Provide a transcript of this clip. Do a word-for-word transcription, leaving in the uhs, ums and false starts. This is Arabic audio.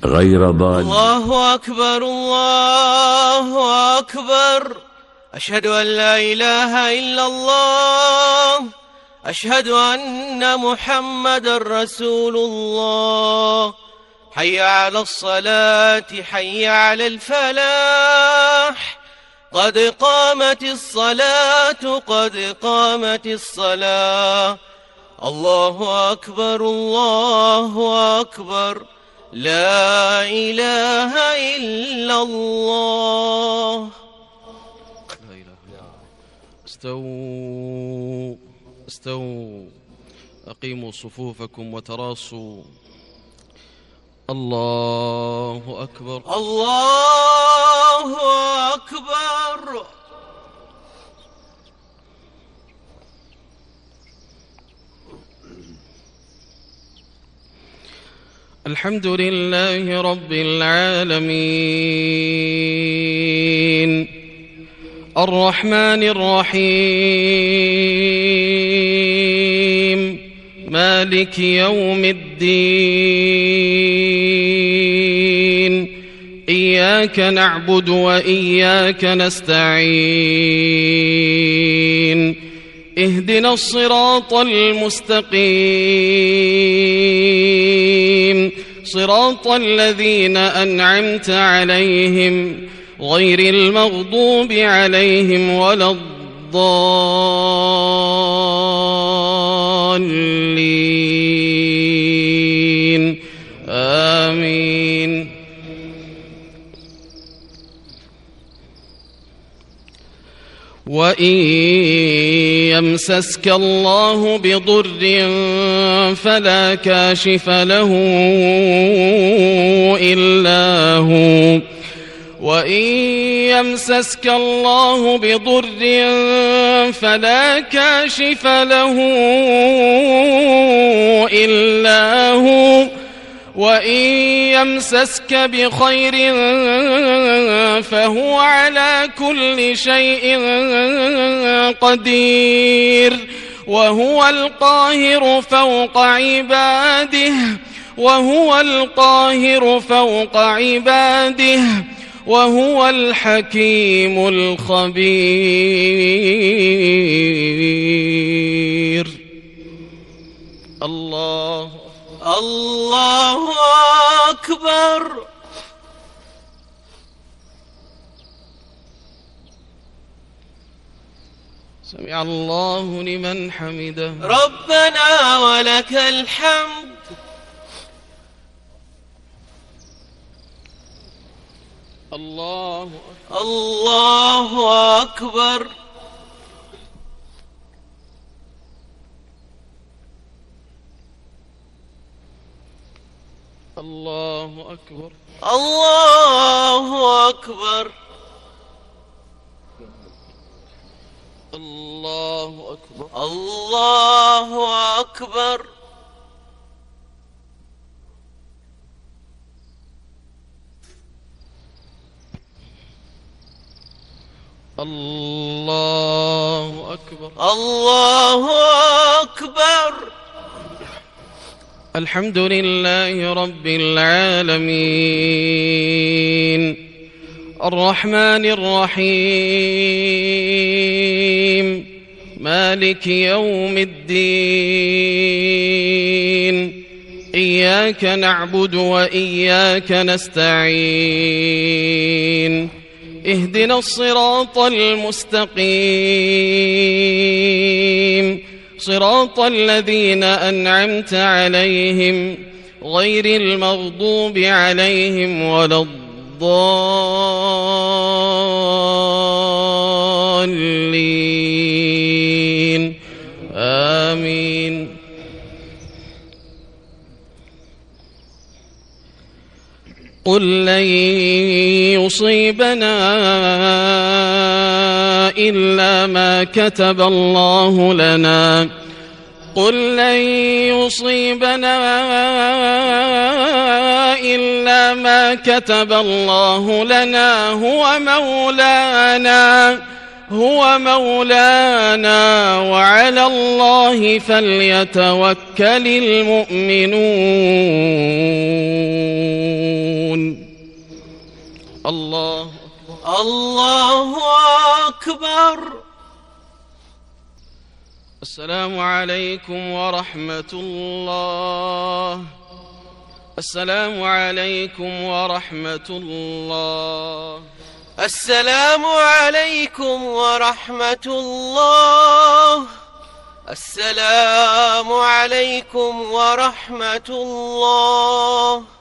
غير ضال. الله أكبر الله أكبر، أشهد أن لا إله إلا الله، أشهد أن محمد رسول الله. حي على الصلاة حي على الفلاح، قد قامت الصلاة قد قامت الصلاة. الله أكبر الله أكبر، لا إله إلا الله. استووا استووا أقيموا صفوفكم وتراصوا. الله أكبر الله أكبر. الحمد لله رب العالمين، الرحمن الرحيم، مالك يوم الدين. إياك نعبد وإياك نستعين، اهدنا الصراط المستقيم، صراط الذين أنعمت عليهم غير المغضوب عليهم ولا الضالين، آمين. وإن يمسسك الله بضر فلا كاشف له إلا هو، وإن يمسسك الله بضر فلا كاشف له إلا هو، وإن يمسسك بخير فهو على كل شيء قدير، وهو القاهر فوق عباده، وهو القاهر فوق عباده، وهو الحكيم الخبير. الله الله أكبر. سمع الله لمن حمده. ربنا ولك الحمد. الله الله أكبر. الله أكبر. الله أكبر. الله أكبر. الله أكبر. الله أكبر. الله أكبر. الحمد لله رب العالمين، الرحمن الرحيم، مالك يوم الدين. إياك نعبد وإياك نستعين، اهدنا الصراط المستقيم، صراط الذين أنعمت عليهم غير المغضوب عليهم ولا الضالين، آمين. قل لن يصيبنا إلا ما كتب الله لنا، قل لن يصيبنا إلا ما كتب الله لنا، هو مولانا هو مولانا وعلى الله فليتوكل المؤمنون. الله الله أكبر. السلام عليكم ورحمة الله. السلام عليكم ورحمة الله. السلام عليكم ورحمة الله. السلام عليكم ورحمة الله.